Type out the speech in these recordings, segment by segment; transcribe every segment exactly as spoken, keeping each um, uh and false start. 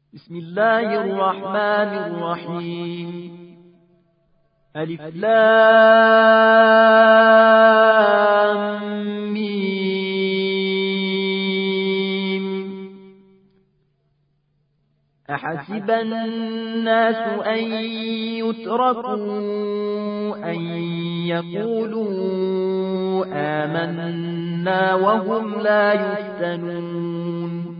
بسم الله الرحمن الرحيم. ألف لام ميم. أحسب الناس أن يتركوا أن يقولوا آمنا وهم لا يفتنون.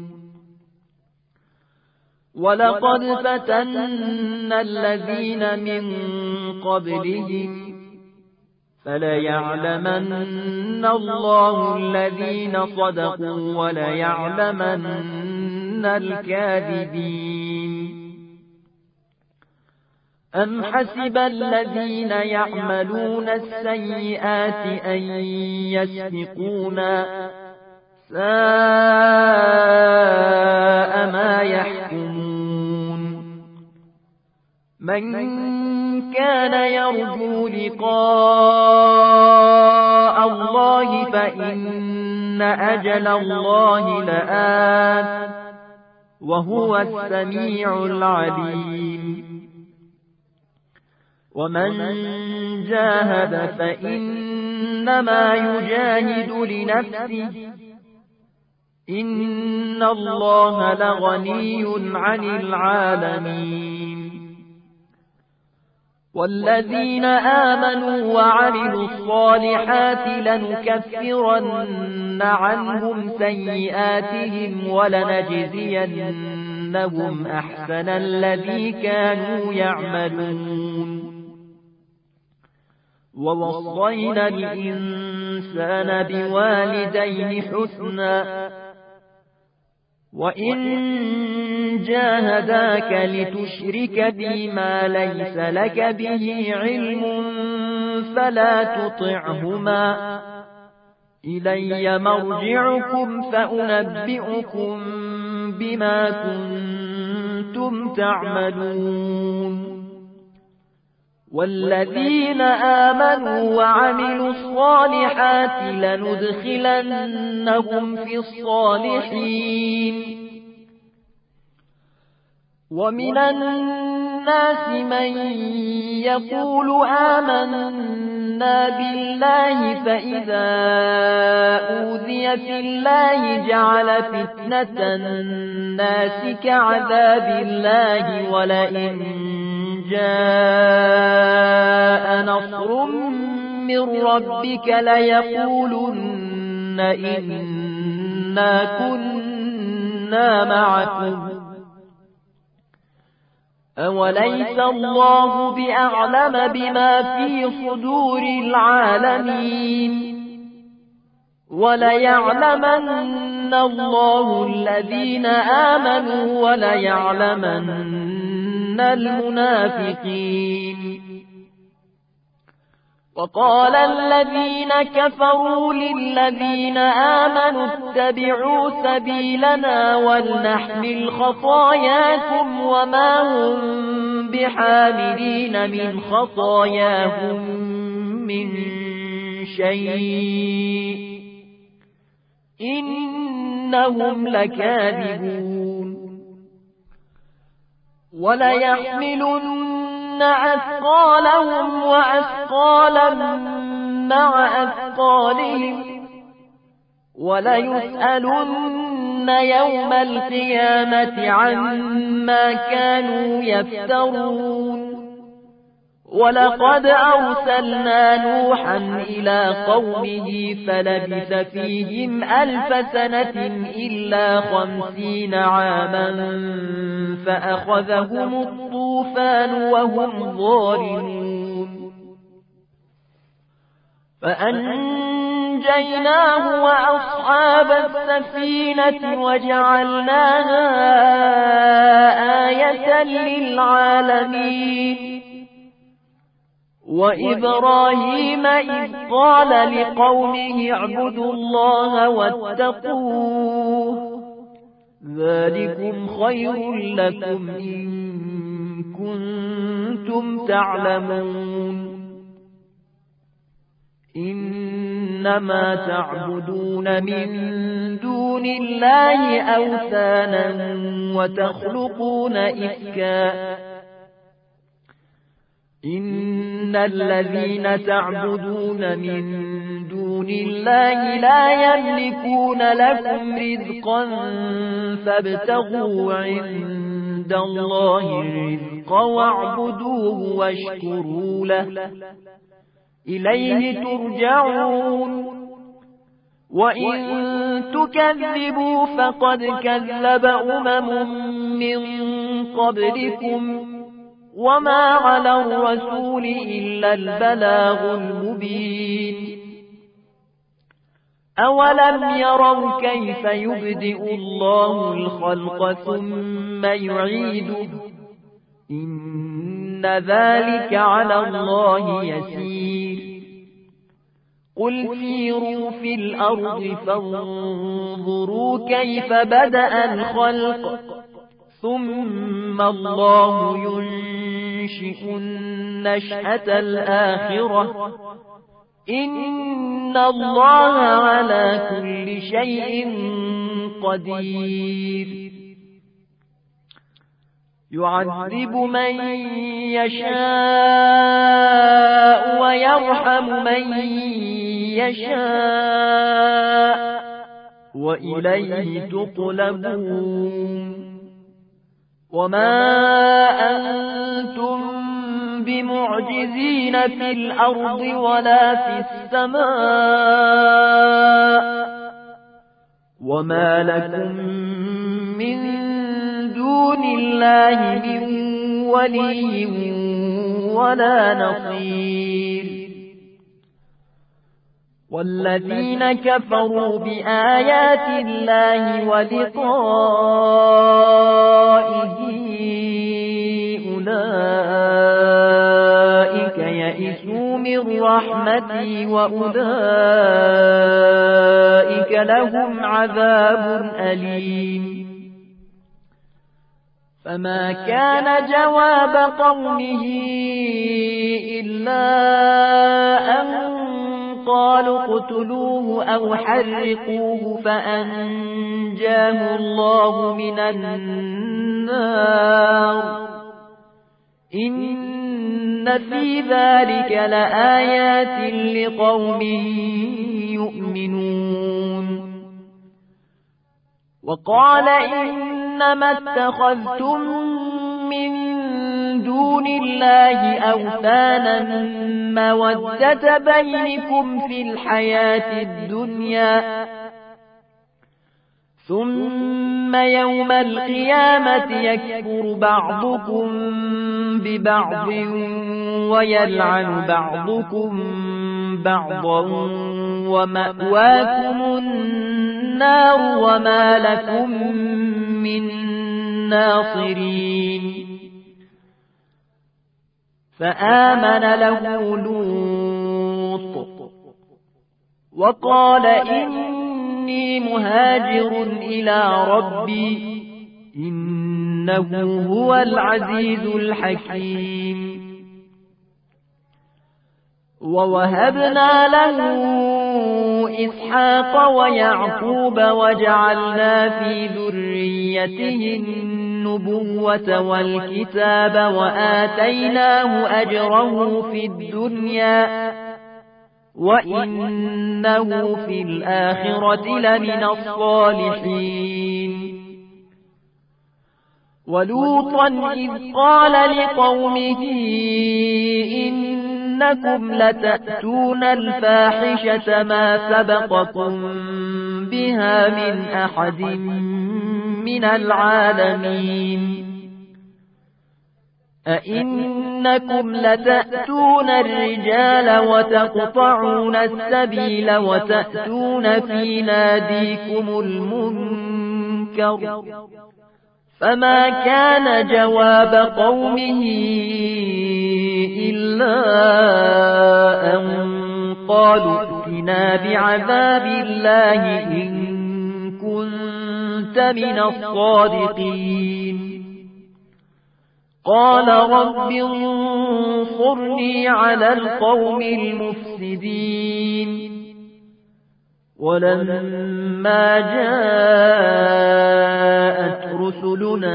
ولقد فتنا الذين من قبلهم فليعلمن الله الذين صدقوا وليعلمن الكاذبين. أم حسب الذين يعملون السيئات أن يسبقونا ساء ما يحكمون. من كان يرجو لقاء الله فإن أجل الله لآت وهو السميع العليم. ومن جاهد فإنما يجاهد لنفسه إن الله لغني عن العالمين. والذين آمنوا وعملوا الصالحات لنكفرن عنهم سيئاتهم ولنجزينهم أحسن الذي كانوا يعملون. ووصينا الإنسان بوالديه حسنا وإن جاهداك لتشرك بما ليس لك به علم فلا تطعهما إلي مرجعكم فأنبئكم بما كنتم تعملون. والذين آمنوا وعملوا الصالحات لندخلنهم في الصالحين. ومن الناس من يقول آمنا بالله فإذا أوذي في الله جعل فتنة الناس كعذاب الله ولئن جاء نصر من ربك ليقولن إنا كنا معكم أوليس الله بأعلم بما في صدور العالمين. وليعلمن الله الذين آمنوا وليعلمن المنافقين. وقال الذين كفروا للذين آمنوا اتبعوا سبيلنا ولنحمل خطاياكم وما هم بحاملين من خطاياهم من شيء إنهم لكاذبون. وليحملن أثقالهم وأثقالا مع أثقالهم وليسألن يوم القيامة عما كانوا يفترون. ولقد أرسلنا نوحا إلى قومه فلبث فيهم ألف سنة إلا خمسين عاما فأخذهم الطوفان وهم ظالمون. فأنجيناه وأصحاب السفينة وجعلناها آية للعالمين. وإبراهيم إذ قال لقومه اعبدوا الله واتقوه ذلكم خير لكم إن كنتم تعلمون. إنما تعبدون من دون الله أوثانا وتخلقون إفكا إن الذين تعبدون من دون الله لا يملكون لكم رزقا فابتغوا عند الله الرزق واعبدوه واشكروا له إليه ترجعون وإن تكذبوا فقد كذب أمم من قبلكم وما على الرسول إلا البلاغ المبين أولم يروا كيف يبدئ الله الخلق ثم يعيده إن ذلك على الله يسير قل سيروا في الأرض فانظروا كيف بدأ الخلق ثم الله ينشئ النشأة الآخرة إن الله على كل شيء قدير يعذب من يشاء ويرحم من يشاء وإليه تقلبون وما أنتم بمعجزين في الأرض ولا في السماء وما لكم من دون الله من ولي ولا نصير والذين كفروا بآيات الله ولقائه أولئك يئسوا من رحمتي وأولئك لهم عذاب أليم فما كان جواب قومه إلا أن قالوا اقتلوه أو حرقوه فأنجاه الله من النار إن في ذلك لآيات لقوم يؤمنون وقال إنما اتخذتم من دون الله أوثانا مودة بينكم في الحياة الدنيا ثم يوم القيامة يكفر بعضكم ببعض ويلعن بعضكم بعضا ومأواكم النار وما لكم من ناصرين فآمن له لوط وقال إني مهاجر إلى ربي إنه هو العزيز الحكيم ووهبنا له إسحاق ويعقوب وجعلنا في ذريته النبوة والكتاب وآتيناه أجره في الدنيا وإنه في الآخرة لمن الصالحين ولوطا إذ قال لقومه إنكم لتأتون الفاحشة ما سبقكم بها من أحد من العالمين أئنكم لتأتون الرجال وتقطعون السبيل وتأتون في ناديكم المنكر فما كان جواب قومه إلا أن قالوا ائتنا بعذاب الله إن كنت من الصادقين قال رب انصرني على القوم المفسدين ولما جاءت رسلنا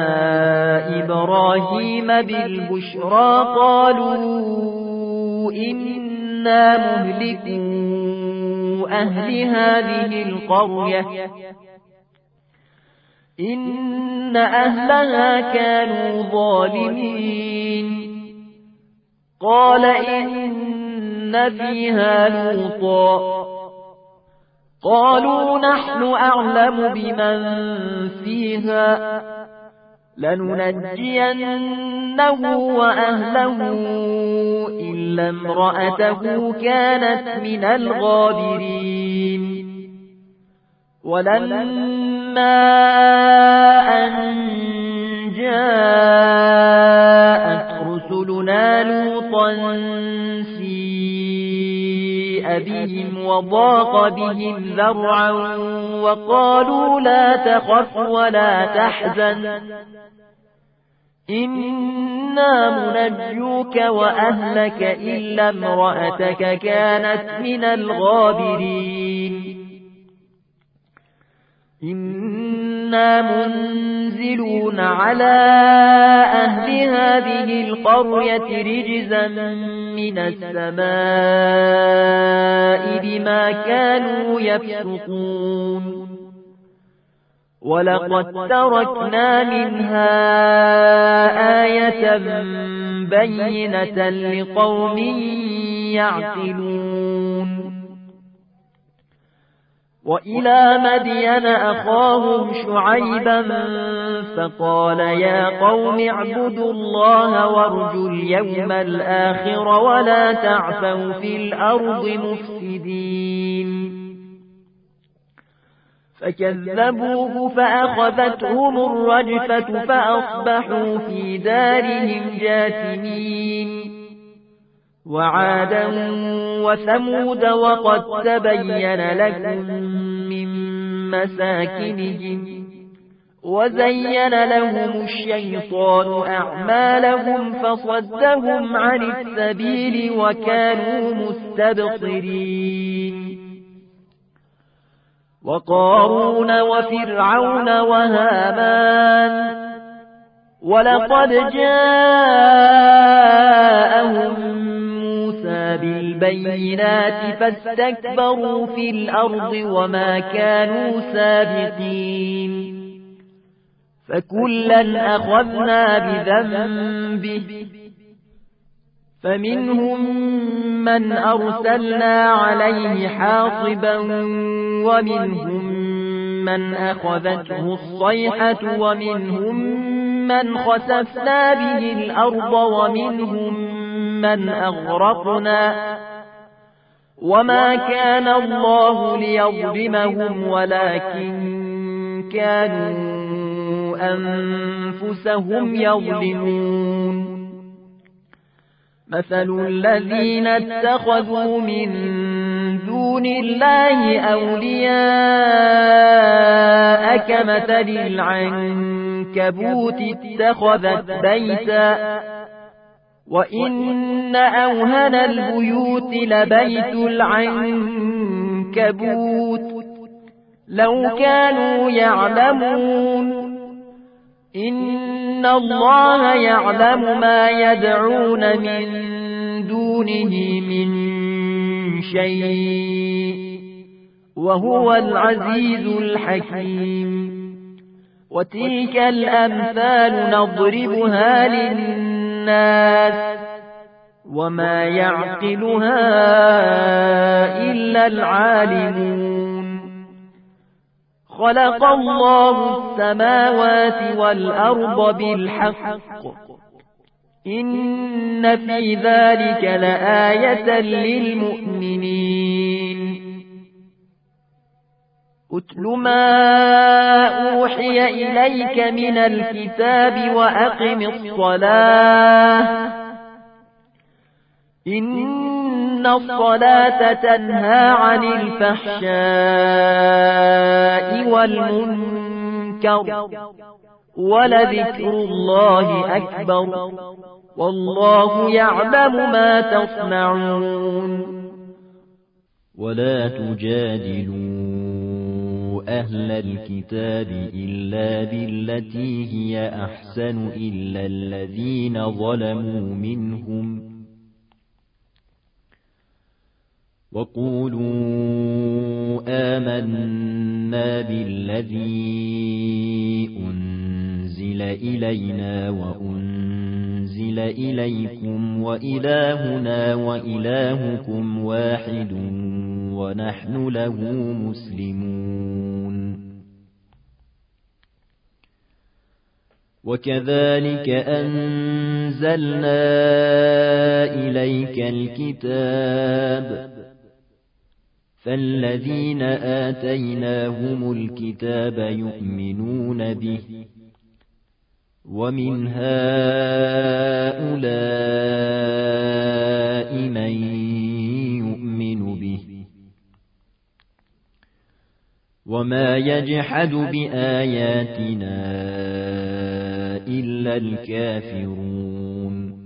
إبراهيم بالبشرى قالوا إنا مهلكو أهل هذه القرية إن أهلها كانوا ظالمين قال إن فيها لوطا قالوا نحن أعلم بمن فيها لننجينه وأهله إلا امرأته كانت من الغابرين ولما أن جاءت رسلنا لوطا سيء بهم وضاق بهم ذرعا وقالوا لا تخف ولا تحزن إنا منجوك وأهلك إلا امرأتك كانت من الغابرين إنا منزلون على أهل هذه القرية رجزا من السماء بما كانوا يفسقون ولقد تركنا منها آية بينة لقوم يعقلون وإلى مدين أخاهم شعيبا فقال يا قوم اعبدوا الله وارجوا اليوم الآخر ولا تعثوا في الأرض مفسدين فكذبوه فأخذتهم الرجفة فأصبحوا في دارهم جاثمين وعادا وثمود وقد تبين لكم من مساكنهم وزين لهم الشيطان أعمالهم فصدهم عن السبيل وكانوا مستبصرين وقارون وفرعون وهامان ولقد جاءهم موسى بالبينات فاستكبروا في الأرض وما كانوا سابقين فكلا أخذنا بذنبه فمنهم من أرسلنا عليه حاصبا ومنهم من أخذته الصيحة ومنهم من خسفنا به الأرض ومنهم من أغرقنا وما كان الله ليظلمهم ولكن كانوا أنفسهم يظلمون مثل الذين اتخذوا من دون الله أولياء كمثل العنكبوت اتخذت بيتا وإن أوهن البيوت لبيت العنكبوت لو كانوا يعلمون إن الله يعلم ما يدعون من دونه من شيء وهو العزيز الحكيم وتلك الأمثال نضربها للناس وما يعقلها إلا العالمون خلق الله السماوات والأرض بالحق إن في ذلك لآية للمؤمنين أتل ما أوحي إليك من الكتاب وأقم الصلاة إن الصلاة تنهى عن الفحشاء والمنكر ولذكر الله أكبر والله يعلم ما تصنعون ولا تجادلوا أهل الكتاب إلا بالتي هي أحسن إلا الذين ظلموا منهم وقولوا آمنا بالذي أنزل إلينا وأنزل إليكم وإلهنا وإلهكم واحد ونحن له مسلمون وكذلك أنزلنا إليك الكتاب فالذين آتيناهم الكتاب يؤمنون به ومن هؤلاء من يؤمن به وما يجحد بآياتنا إلا الكافرون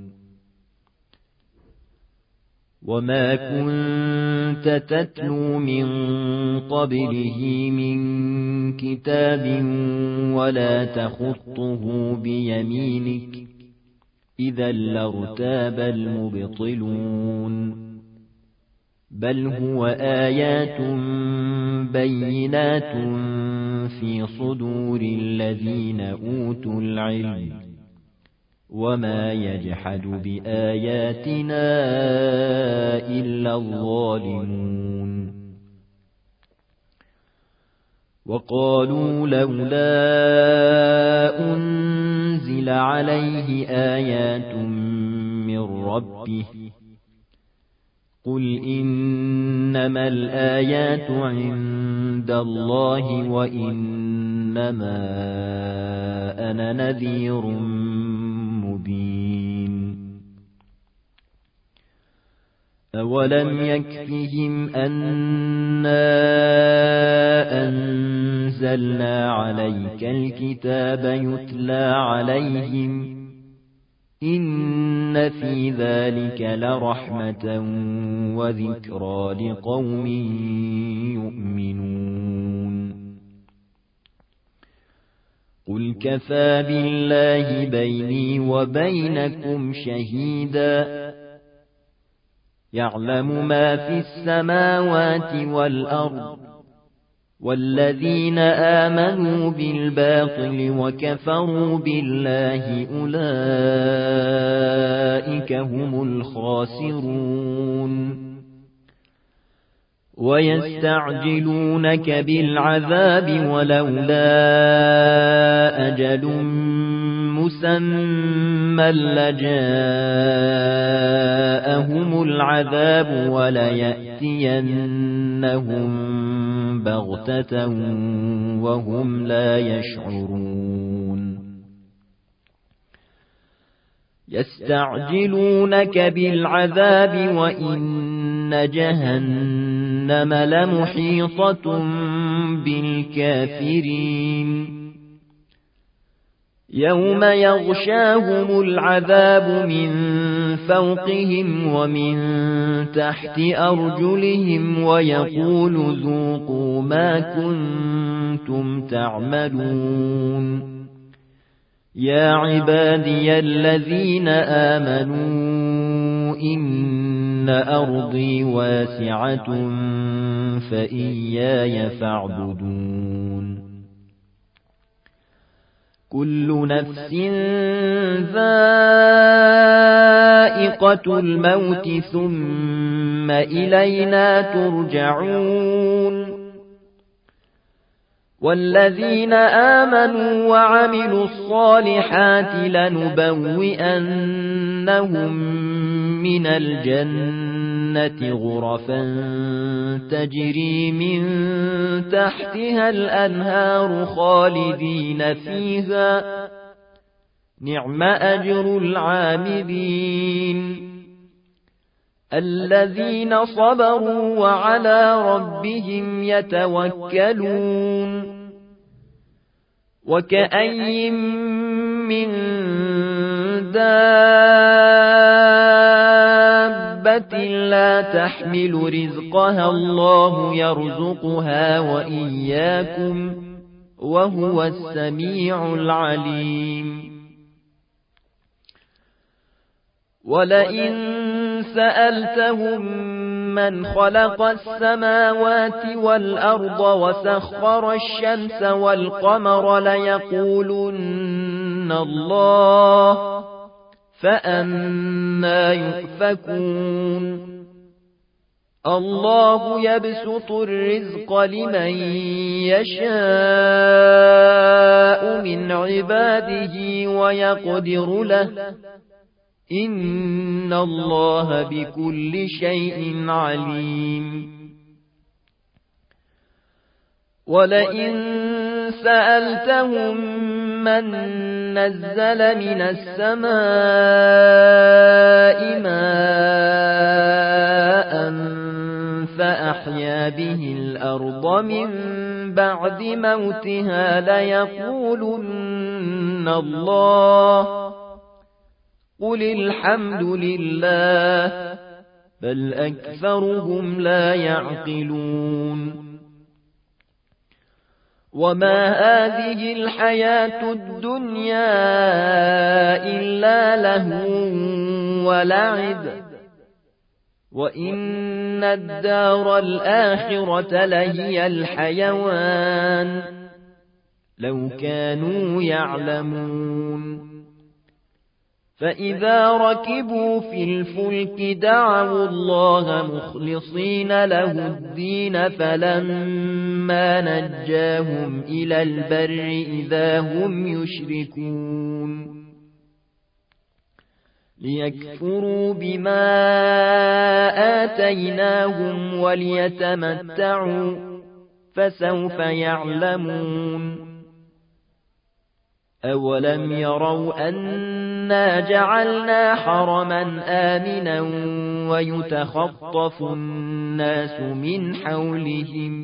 وما كنت تتلو من قبله من كتاب ولا تخطه بيمينك إذا لارتاب المبطلون بل هو آيات بينات في صدور الذين أوتوا العلم وما يجحد بآياتنا إلا الظالمون وقالوا لولا أنزل عليه آيات من ربه قل إنما الآيات عند الله وإنما أنا نذير مبين أولم يكفهم أنا أنزلنا عليك الكتاب يتلى عليهم إن في ذلك لرحمة وذكرى لقوم يؤمنون قل كفى بالله بيني وبينكم شهيدا يعلم ما في السماوات والأرض والذين آمنوا بالباطل وكفروا بالله أولئك هم الخاسرون ويستعجلونك بالعذاب ولولا أجل مسمى لجاءهم العذاب وليأتينهم بغتة وهم لا يشعرون يستعجلونك بالعذاب وإن جهنم لمحيطة بالكافرين يوم يغشاهم العذاب من فوقهم ومن تحت أرجلهم ويقول ذوقوا ما كنتم تعملون يا عبادي الذين آمنوا إن أرضي واسعة فإياي فاعبدون كل نفس ذائقة الموت ثم إلينا ترجعون والذين آمنوا وعملوا الصالحات لنبوئنهم من الجنة غرفا تجري من تحتها الأنهار خالدين فيها نعم أجر العاملين الذين صبروا وعلى ربهم يتوكلون وكأين من دابة لا تحمل رزقها الله يرزقها وإياكم وهو السميع العليم ولئن سألتهم من خلق السماوات والأرض وسخر الشمس والقمر ليقولن الله فأنى يؤفكون الله يبسط الرزق لمن يشاء من عباده ويقدر له إن الله بكل شيء عليم ولئن سألتهم من نزل من السماء ماء فأحيا به الأرض من بعد موتها ليقولن الله قل الحمد لله بل أكثرهم لا يعقلون وما هذه الحياة الدنيا إلا لهو ولعب وإن الدار الآخرة لهي الحيوان لو كانوا يعلمون فإذا ركبوا في الفلك دعوا الله مخلصين له الدين فلما نجاهم إلى البر إذا هم يشركون ليكفروا بما آتيناهم وليتمتعوا فسوف يعلمون أولم يروا أنا جعلنا حرما آمنا ويتخطف الناس من حولهم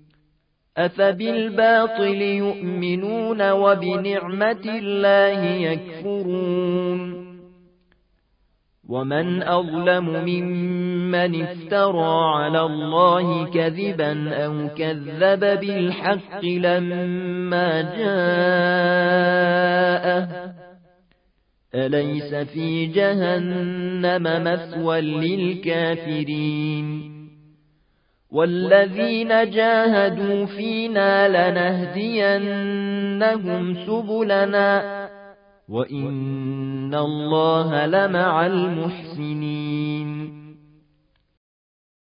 أفبالباطل يؤمنون وبنعمة الله يكفرون ومن أظلم ممن افترى على الله كذبا أو كذب بالحق لما جاءه أليس في جهنم مثوى للكافرين والذين جاهدوا فينا لنهدينهم سبلنا وإن الله لمع المحسنين